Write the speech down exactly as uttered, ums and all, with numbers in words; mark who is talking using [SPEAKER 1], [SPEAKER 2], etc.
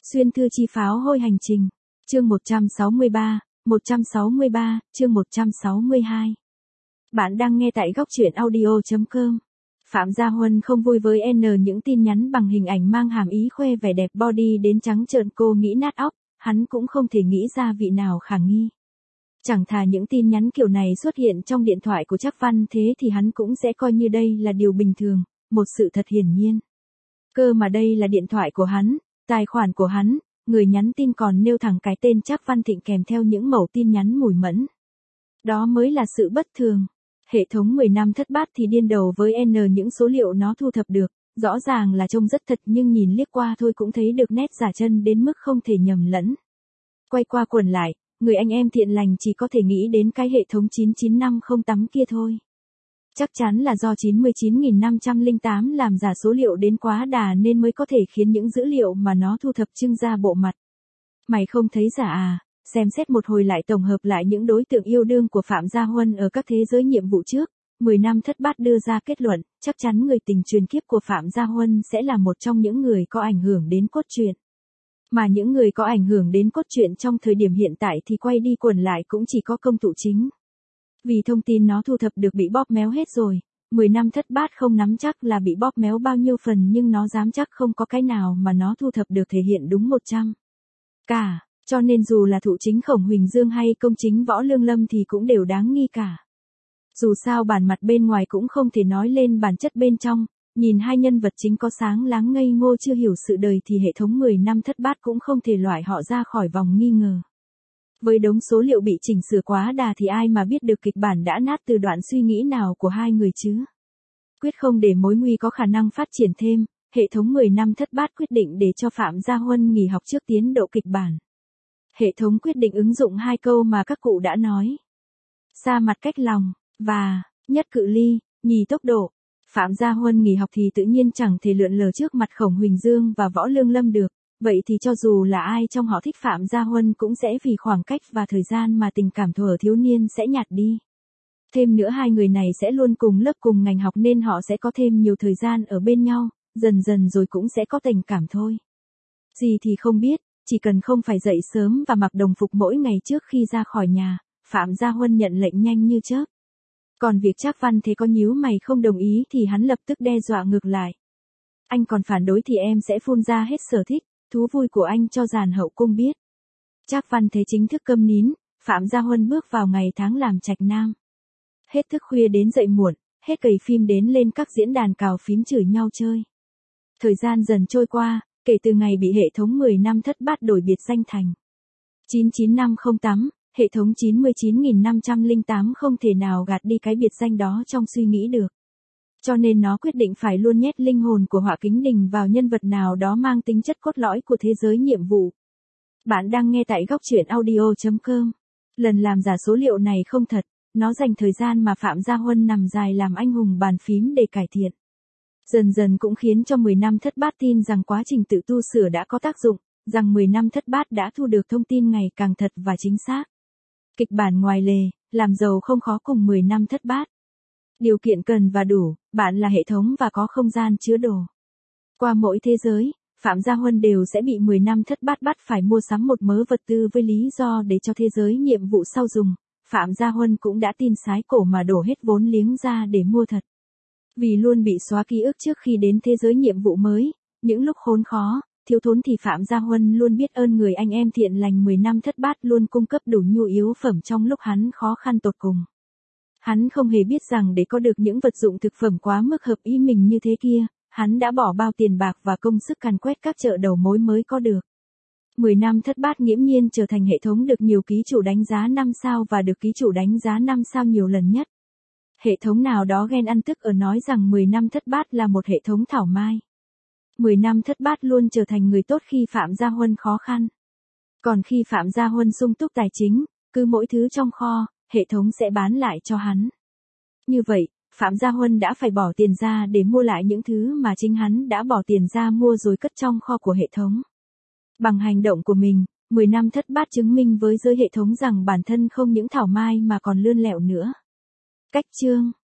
[SPEAKER 1] Xuyên thư chi pháo hôi hành trình. Chương một trăm sáu mươi ba, một trăm sáu mươi ba, chương một trăm sáu mươi hai. Bạn đang nghe tại góc truyện audio chấm com. Phạm Gia Huân không vui với N những tin nhắn bằng hình ảnh mang hàm ý khoe vẻ đẹp body đến trắng trợn cô nghĩ nát óc, hắn cũng không thể nghĩ ra vị nào khả nghi. Chẳng thà những tin nhắn kiểu này xuất hiện trong điện thoại của Trác Văn thế thì hắn cũng sẽ coi như đây là điều bình thường, một sự thật hiển nhiên. Cơ mà đây là điện thoại của hắn, tài khoản của hắn, người nhắn tin còn nêu thẳng cái tên Trác Văn Thịnh kèm theo những mẩu tin nhắn mùi mẫn. Đó mới là sự bất thường. Hệ thống mười năm thất bát thì điên đầu với N những số liệu nó thu thập được, rõ ràng là trông rất thật nhưng nhìn liếc qua thôi cũng thấy được nét giả chân đến mức không thể nhầm lẫn. Quay qua quẩn lại, người anh em thiện lành chỉ có thể nghĩ đến cái hệ thống chín chín năm không tám kia thôi. Chắc chắn là do chín mươi chín nghìn năm trăm lẻ tám làm giả số liệu đến quá đà nên mới có thể khiến những dữ liệu mà nó thu thập trưng ra bộ mặt. Mày không thấy giả à? Xem xét một hồi lại tổng hợp lại những đối tượng yêu đương của Phạm Gia Huân ở các thế giới nhiệm vụ trước, mười năm thất bát đưa ra kết luận, chắc chắn người tình truyền kiếp của Phạm Gia Huân sẽ là một trong những người có ảnh hưởng đến cốt truyện. Mà những người có ảnh hưởng đến cốt truyện trong thời điểm hiện tại thì quay đi quẩn lại cũng chỉ có công tụ chính. Vì thông tin nó thu thập được bị bóp méo hết rồi, mười năm thất bát không nắm chắc là bị bóp méo bao nhiêu phần nhưng nó dám chắc không có cái nào mà nó thu thập được thể hiện đúng một trăm. Cả. Cho nên dù là thụ chính Khổng Huỳnh Dương hay công chính Võ Lương Lâm thì cũng đều đáng nghi cả. Dù sao bản mặt bên ngoài cũng không thể nói lên bản chất bên trong, nhìn hai nhân vật chính có sáng láng ngây ngô chưa hiểu sự đời thì hệ thống mười năm thất bát cũng không thể loại họ ra khỏi vòng nghi ngờ. Với đống số liệu bị chỉnh sửa quá đà thì ai mà biết được kịch bản đã nát từ đoạn suy nghĩ nào của hai người chứ. Quyết không để mối nguy có khả năng phát triển thêm, hệ thống mười năm thất bát quyết định để cho Phạm Gia Huân nghỉ học trước tiến độ kịch bản. Hệ thống quyết định ứng dụng hai câu mà các cụ đã nói. Xa mặt cách lòng, và, nhất cự ly, nhì tốc độ. Phạm Gia Huân nghỉ học thì tự nhiên chẳng thể lượn lờ trước mặt Khổng Huỳnh Dương và Võ Lương Lâm được, vậy thì cho dù là ai trong họ thích Phạm Gia Huân cũng sẽ vì khoảng cách và thời gian mà tình cảm thuở thiếu niên sẽ nhạt đi. Thêm nữa hai người này sẽ luôn cùng lớp cùng ngành học nên họ sẽ có thêm nhiều thời gian ở bên nhau, dần dần rồi cũng sẽ có tình cảm thôi. Gì thì không biết. Chỉ cần không phải dậy sớm và mặc đồng phục mỗi ngày trước khi ra khỏi nhà, Phạm Gia Huân nhận lệnh nhanh như chớp. Còn việc Trác Văn thế có nhíu mày không đồng ý thì hắn lập tức đe dọa ngược lại. Anh còn phản đối thì em sẽ phun ra hết sở thích, thú vui của anh cho dàn hậu cung biết. Trác Văn thế chính thức câm nín, Phạm Gia Huân bước vào ngày tháng làm trạch nam. Hết thức khuya đến dậy muộn, hết cày phim đến lên các diễn đàn cào phím chửi nhau chơi. Thời gian dần trôi qua. Kể từ ngày bị hệ thống mười năm thất bát đổi biệt danh thành chín chín năm không tám, hệ thống chín mươi chín nghìn năm trăm lẻ tám không thể nào gạt đi cái biệt danh đó trong suy nghĩ được. Cho nên nó quyết định phải luôn nhét linh hồn của Họa Kính Đình vào nhân vật nào đó mang tính chất cốt lõi của thế giới nhiệm vụ. Bạn đang nghe tại góc truyện audio chấm com. Lần làm giả số liệu này không thật, nó dành thời gian mà Phạm Gia Huân nằm dài làm anh hùng bàn phím để cải thiện. Dần dần cũng khiến cho mười năm thất bát tin rằng quá trình tự tu sửa đã có tác dụng, rằng mười năm thất bát đã thu được thông tin ngày càng thật và chính xác. Kịch bản ngoài lề, làm giàu không khó cùng mười năm thất bát. Điều kiện cần và đủ, bạn là hệ thống và có không gian chứa đồ. Qua mỗi thế giới, Phạm Gia Huân đều sẽ bị mười năm thất bát bắt phải mua sắm một mớ vật tư với lý do để cho thế giới nhiệm vụ sau dùng. Phạm Gia Huân cũng đã tin sái cổ mà đổ hết vốn liếng ra để mua thật. Vì luôn bị xóa ký ức trước khi đến thế giới nhiệm vụ mới, những lúc khốn khó, thiếu thốn thì Phạm Gia Huân luôn biết ơn người anh em thiện lành mười năm thất bát luôn cung cấp đủ nhu yếu phẩm trong lúc hắn khó khăn tột cùng. Hắn không hề biết rằng để có được những vật dụng thực phẩm quá mức hợp ý mình như thế kia, hắn đã bỏ bao tiền bạc và công sức càn quét các chợ đầu mối mới có được. mười năm thất bát nghiễm nhiên trở thành hệ thống được nhiều ký chủ đánh giá năm sao và được ký chủ đánh giá năm sao nhiều lần nhất. Hệ thống nào đó ghen ăn tức ở nói rằng mười năm thất bát là một hệ thống thảo mai. mười năm thất bát luôn trở thành người tốt khi Phạm Gia Huân khó khăn. Còn khi Phạm Gia Huân sung túc tài chính, cứ mỗi thứ trong kho, hệ thống sẽ bán lại cho hắn. Như vậy, Phạm Gia Huân đã phải bỏ tiền ra để mua lại những thứ mà chính hắn đã bỏ tiền ra mua rồi cất trong kho của hệ thống. Bằng hành động của mình, mười năm thất bát chứng minh với giới hệ thống rằng bản thân không những thảo mai mà còn lươn lẹo nữa. Cách chương